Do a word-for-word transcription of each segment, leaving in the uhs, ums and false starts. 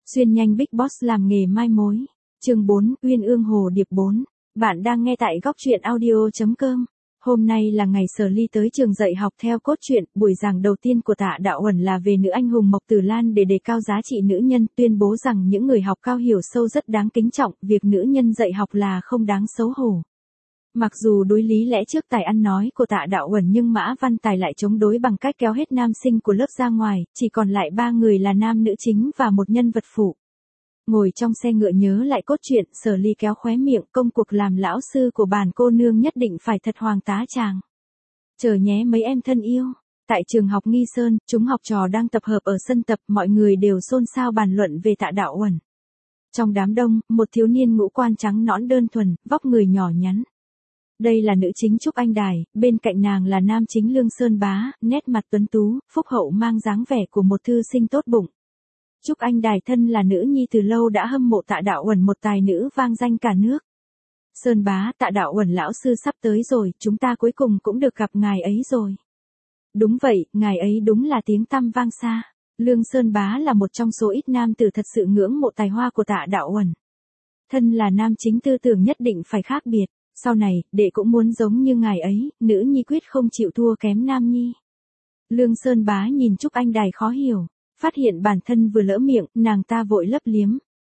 Xuyên nhanh Big Boss làm nghề mai mối. Chương bốn, Uyên Ương Hồ Điệp bốn. Bạn đang nghe tại góc truyện audio chấm com. Hôm nay là ngày Sở Ly tới trường dạy học theo cốt truyện, buổi giảng đầu tiên của Tạ Đạo Uẩn là về nữ anh hùng Mộc Tử Lan để đề cao giá trị nữ nhân, tuyên bố rằng những người học cao hiểu sâu rất đáng kính trọng, việc nữ nhân dạy học là không đáng xấu hổ. Mặc dù đối lý lẽ trước tài ăn nói của Tạ Đạo Uẩn nhưng Mã Văn Tài lại chống đối bằng cách kéo hết nam sinh của lớp ra ngoài, chỉ còn lại ba người là nam nữ chính và một nhân vật phụ. Ngồi trong xe ngựa nhớ lại cốt truyện, Sở Ly kéo khóe miệng, công cuộc làm lão sư của bản cô nương nhất định phải thật hoàng tá tràng. Chờ nhé mấy em thân yêu. Tại trường học Nghi Sơn, chúng học trò đang tập hợp ở sân tập, mọi người đều xôn xao bàn luận về Tạ Đạo Uẩn. Trong đám đông, một thiếu niên ngũ quan trắng nõn đơn thuần, vóc người nhỏ nhắn. Đây là nữ chính Trúc Anh Đài, bên cạnh nàng là nam chính Lương Sơn Bá, nét mặt tuấn tú, phúc hậu mang dáng vẻ của một thư sinh tốt bụng. Trúc Anh Đài thân là nữ nhi từ lâu đã hâm mộ Tạ Đạo Uẩn, một tài nữ vang danh cả nước. Sơn Bá, Tạ Đạo Uẩn lão sư sắp tới rồi, chúng ta cuối cùng cũng được gặp ngài ấy rồi. Đúng vậy, ngài ấy đúng là tiếng tăm vang xa. Lương Sơn Bá là một trong số ít nam tử thật sự ngưỡng mộ tài hoa của Tạ Đạo Uẩn. Thân là nam chính tư tưởng nhất định phải khác biệt. Sau này, đệ cũng muốn giống như ngài ấy, nữ nhi quyết không chịu thua kém nam nhi. Lương Sơn Bá nhìn Trúc Anh Đài khó hiểu, phát hiện bản thân vừa lỡ miệng, nàng ta vội lấp liếm.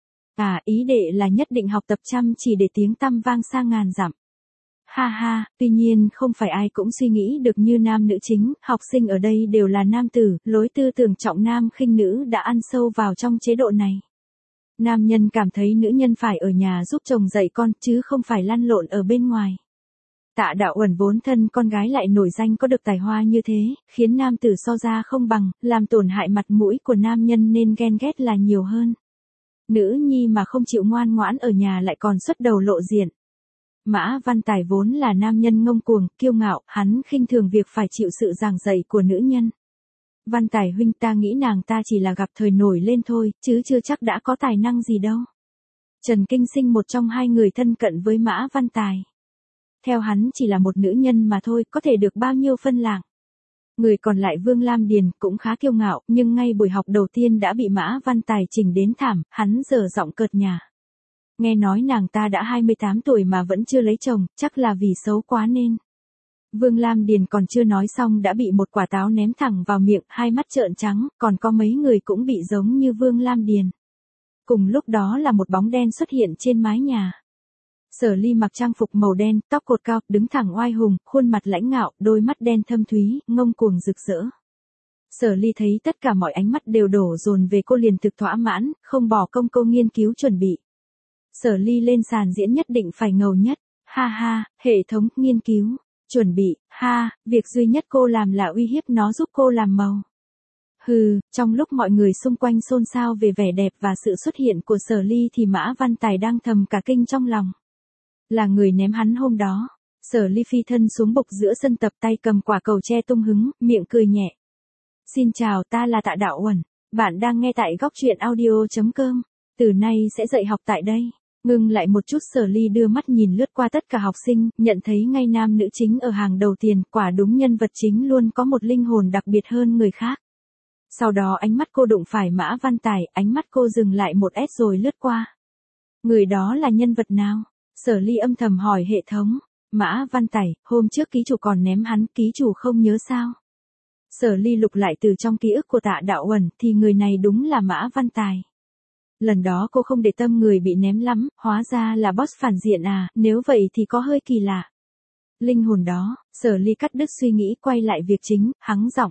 À, ý đệ là nhất định học tập chăm chỉ để tiếng tăm vang xa ngàn dặm. Ha ha, tuy nhiên không phải ai cũng suy nghĩ được như nam nữ chính, học sinh ở đây đều là nam tử, lối tư tưởng trọng nam khinh nữ đã ăn sâu vào trong chế độ này. Nam nhân cảm thấy nữ nhân phải ở nhà giúp chồng dạy con chứ không phải lăn lộn ở bên ngoài. Tạ Đạo Uẩn vốn thân con gái lại nổi danh có được tài hoa như thế, khiến nam tử so ra không bằng, làm tổn hại mặt mũi của nam nhân nên ghen ghét là nhiều hơn. Nữ nhi mà không chịu ngoan ngoãn ở nhà lại còn xuất đầu lộ diện. Mã Văn Tài vốn là nam nhân ngông cuồng, kiêu ngạo, hắn khinh thường việc phải chịu sự giảng dạy của nữ nhân. Văn Tài huynh, ta nghĩ nàng ta chỉ là gặp thời nổi lên thôi, chứ chưa chắc đã có tài năng gì đâu. Trần Kinh Sinh, một trong hai người thân cận với Mã Văn Tài. Theo hắn chỉ là một nữ nhân mà thôi, có thể được bao nhiêu phân lạng. Người còn lại Vương Lam Điền cũng khá kiêu ngạo, nhưng ngay buổi học đầu tiên đã bị Mã Văn Tài chỉnh đến thảm, hắn dở giọng cợt nhả. Nghe nói nàng ta đã hai mươi tám tuổi mà vẫn chưa lấy chồng, chắc là vì xấu quá nên. Vương Lam Điền còn chưa nói xong đã bị một quả táo ném thẳng vào miệng, hai mắt trợn trắng, còn có mấy người cũng bị giống như Vương Lam Điền. Cùng lúc đó là một bóng đen xuất hiện trên mái nhà. Sở Ly mặc trang phục màu đen, tóc cột cao, đứng thẳng oai hùng, khuôn mặt lãnh ngạo, đôi mắt đen thâm thúy, ngông cuồng rực rỡ. Sở Ly thấy tất cả mọi ánh mắt đều đổ dồn về cô liền thực thỏa mãn, không bỏ công câu nghiên cứu chuẩn bị. Sở Ly lên sàn diễn nhất định phải ngầu nhất, ha ha, hệ thống nghiên cứu. Chuẩn bị, ha, việc duy nhất cô làm là uy hiếp nó giúp cô làm màu. Hừ, trong lúc mọi người xung quanh xôn xao về vẻ đẹp và sự xuất hiện của Sở Ly thì Mã Văn Tài đang thầm cả kinh trong lòng. Là người ném hắn hôm đó. Sở Ly phi thân xuống bục giữa sân tập, tay cầm quả cầu tre tung hứng, miệng cười nhẹ. Xin chào, ta là Tạ Đạo Uẩn. Bạn đang nghe tại góc truyện audio chấm com. Từ nay sẽ dạy học tại đây. Ngưng lại một chút, Sở Ly đưa mắt nhìn lướt qua tất cả học sinh, nhận thấy ngay nam nữ chính ở hàng đầu tiền, quả đúng nhân vật chính luôn có một linh hồn đặc biệt hơn người khác. Sau đó ánh mắt cô đụng phải Mã Văn Tài, ánh mắt cô dừng lại một ét rồi lướt qua. Người đó là nhân vật nào? Sở Ly âm thầm hỏi hệ thống. Mã Văn Tài, hôm trước ký chủ còn ném hắn, ký chủ không nhớ sao? Sở Ly lục lại từ trong ký ức của Tạ Đạo Uẩn thì người này đúng là Mã Văn Tài. Lần đó cô không để tâm người bị ném lắm, hóa ra là boss phản diện à, nếu vậy thì có hơi kỳ lạ. Linh hồn đó, Sở Ly cắt đứt suy nghĩ, quay lại việc chính, hắng giọng.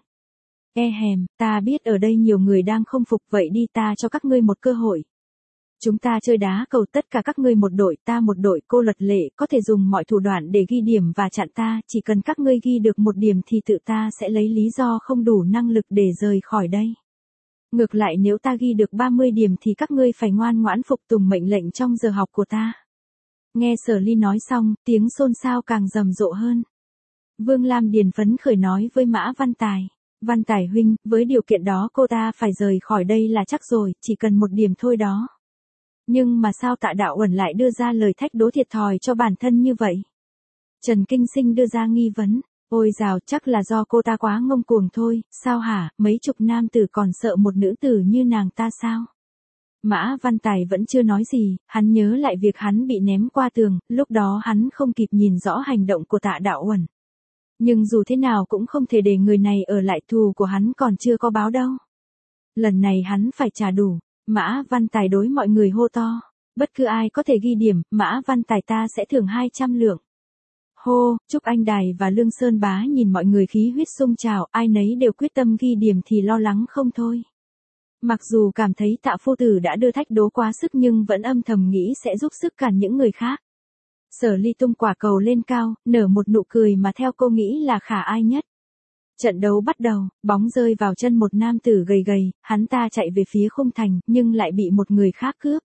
E hèm, ta biết ở đây nhiều người đang không phục, vậy đi ta cho các ngươi một cơ hội. Chúng ta chơi đá cầu, tất cả các ngươi một đội, ta một đội, cô Luật Lệ có thể dùng mọi thủ đoạn để ghi điểm và chặn ta, chỉ cần các ngươi ghi được một điểm thì tự ta sẽ lấy lý do không đủ năng lực để rời khỏi đây. Ngược lại nếu ta ghi được ba mươi điểm thì các ngươi phải ngoan ngoãn phục tùng mệnh lệnh trong giờ học của ta. Nghe Sở Ly nói xong, tiếng xôn xao càng rầm rộ hơn. Vương Lam Điền phấn khởi nói với Mã Văn Tài. Văn Tài huynh, với điều kiện đó cô ta phải rời khỏi đây là chắc rồi, chỉ cần một điểm thôi đó. Nhưng mà sao Tạ Đạo Uẩn lại đưa ra lời thách đố thiệt thòi cho bản thân như vậy? Trần Kinh Sinh đưa ra nghi vấn. Ôi dào, chắc là do cô ta quá ngông cuồng thôi, sao hả, mấy chục nam tử còn sợ một nữ tử như nàng ta sao? Mã Văn Tài vẫn chưa nói gì, hắn nhớ lại việc hắn bị ném qua tường, lúc đó hắn không kịp nhìn rõ hành động của Tạ Đạo Uẩn. Nhưng dù thế nào cũng không thể để người này ở lại, thù của hắn còn chưa có báo đâu. Lần này hắn phải trả đủ. Mã Văn Tài đối mọi người hô to. Bất cứ ai có thể ghi điểm, Mã Văn Tài ta sẽ thưởng hai trăm lượng. Hô, Trúc Anh Đài và Lương Sơn Bá nhìn mọi người khí huyết sung trào, ai nấy đều quyết tâm ghi điểm thì lo lắng không thôi. Mặc dù cảm thấy Tạ phu tử đã đưa thách đố quá sức nhưng vẫn âm thầm nghĩ sẽ giúp sức cản những người khác. Sở Ly tung quả cầu lên cao, nở một nụ cười mà theo cô nghĩ là khả ai nhất. Trận đấu bắt đầu, bóng rơi vào chân một nam tử gầy gầy, hắn ta chạy về phía khung thành nhưng lại bị một người khác cướp.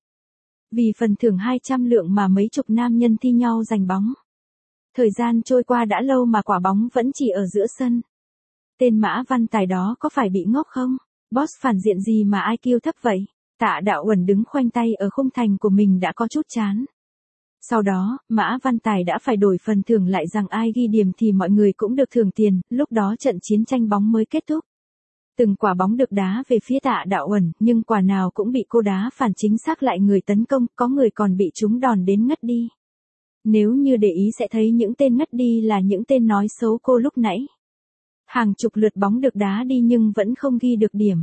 Vì phần thưởng hai trăm lượng mà mấy chục nam nhân thi nhau giành bóng. Thời gian trôi qua đã lâu mà quả bóng vẫn chỉ ở giữa sân. Tên Mã Văn Tài đó có phải bị ngốc không? Boss phản diện gì mà i kiu thấp vậy? Tạ Đạo Uẩn đứng khoanh tay ở khung thành của mình đã có chút chán. Sau đó, Mã Văn Tài đã phải đổi phần thưởng lại rằng ai ghi điểm thì mọi người cũng được thưởng tiền, lúc đó trận chiến tranh bóng mới kết thúc. Từng quả bóng được đá về phía Tạ Đạo Uẩn, nhưng quả nào cũng bị cô đá phản chính xác lại người tấn công, có người còn bị trúng đòn đến ngất đi. Nếu như để ý sẽ thấy những tên ngất đi là những tên nói xấu cô lúc nãy. Hàng chục lượt bóng được đá đi nhưng vẫn không ghi được điểm.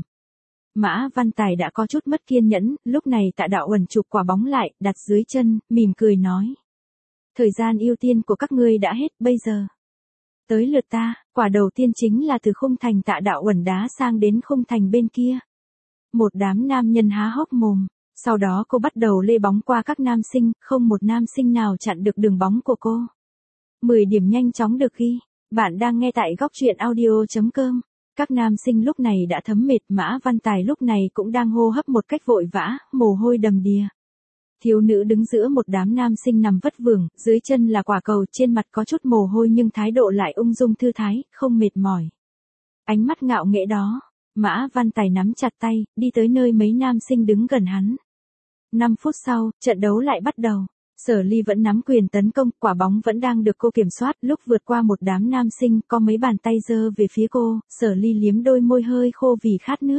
Mã Văn Tài đã có chút mất kiên nhẫn, lúc này Tạ Đạo Uẩn chụp quả bóng lại, đặt dưới chân, mỉm cười nói. Thời gian ưu tiên của các ngươi đã hết, bây giờ. Tới lượt ta, quả đầu tiên chính là từ khung thành Tạ Đạo Uẩn đá sang đến khung thành bên kia. Một đám nam nhân há hốc mồm, sau đó cô bắt đầu lê bóng qua các nam sinh, không một nam sinh nào chặn được đường bóng của cô. mười điểm nhanh chóng được ghi, bạn đang nghe tại góc truyện audio chấm com. Các nam sinh lúc này đã thấm mệt, Mã Văn Tài lúc này cũng đang hô hấp một cách vội vã, mồ hôi đầm đìa. Thiếu nữ đứng giữa một đám nam sinh nằm vất vưởng, dưới chân là quả cầu, trên mặt có chút mồ hôi nhưng thái độ lại ung dung thư thái, không mệt mỏi. Ánh mắt ngạo nghễ đó, Mã Văn Tài nắm chặt tay, đi tới nơi mấy nam sinh đứng gần hắn. năm phút sau, trận đấu lại bắt đầu. Sở Ly vẫn nắm quyền tấn công, quả bóng vẫn đang được cô kiểm soát, lúc vượt qua một đám nam sinh, có mấy bàn tay giơ về phía cô, Sở Ly liếm đôi môi hơi khô vì khát nước.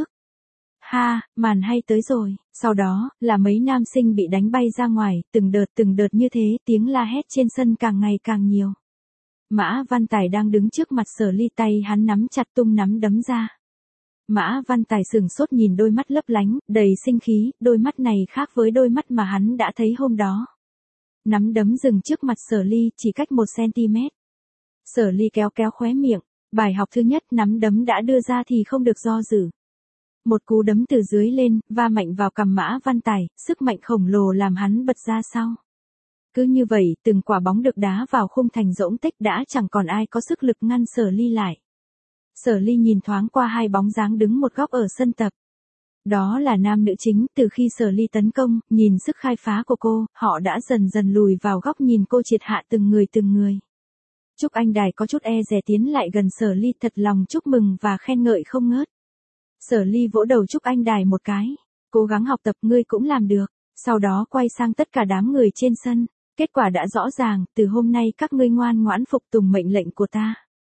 Ha, màn hay tới rồi, sau đó, là mấy nam sinh bị đánh bay ra ngoài, từng đợt từng đợt như thế, tiếng la hét trên sân càng ngày càng nhiều. Mã Văn Tài đang đứng trước mặt Sở Ly, tay hắn nắm chặt tung nắm đấm ra. Mã Văn Tài sừng sốt nhìn đôi mắt lấp lánh, đầy sinh khí, đôi mắt này khác với đôi mắt mà hắn đã thấy hôm đó. Nắm đấm dừng trước mặt Sở Ly, chỉ cách một xăng-ti-mét. Sở Ly kéo kéo khóe miệng, bài học thứ nhất, nắm đấm đã đưa ra thì không được do dự. Một cú đấm từ dưới lên, va mạnh vào cằm Mã Văn Tài, sức mạnh khổng lồ làm hắn bật ra sau. Cứ như vậy, từng quả bóng được đá vào khung thành rỗng tích đã chẳng còn ai có sức lực ngăn Sở Ly lại. Sở Ly nhìn thoáng qua hai bóng dáng đứng một góc ở sân tập. Đó là nam nữ chính, từ khi Sở Ly tấn công, nhìn sức khai phá của cô, họ đã dần dần lùi vào góc nhìn cô triệt hạ từng người từng người. Trúc Anh Đài có chút e dè tiến lại gần Sở Ly, thật lòng chúc mừng và khen ngợi không ngớt. Sở Ly vỗ đầu Trúc Anh Đài một cái, cố gắng học tập, ngươi cũng làm được. Sau đó quay sang tất cả đám người trên sân, kết quả đã rõ ràng, từ hôm nay các ngươi ngoan ngoãn phục tùng mệnh lệnh của ta.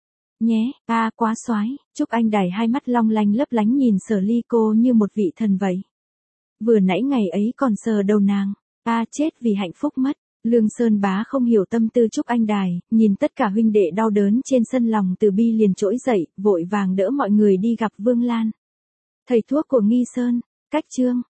Nhé, a à, quá soái. Trúc Anh Đài hai mắt long lanh lấp lánh nhìn Sở Ly, cô như một vị thần vậy. Vừa nãy ngày ấy còn sờ đầu nàng, a à, chết vì hạnh phúc mất. Lương Sơn Bá không hiểu tâm tư Trúc Anh Đài, nhìn tất cả huynh đệ đau đớn trên sân lòng từ bi liền trỗi dậy, vội vàng đỡ mọi người đi gặp Vương Lan. Thầy thuốc của Nghi Sơn, cách chương.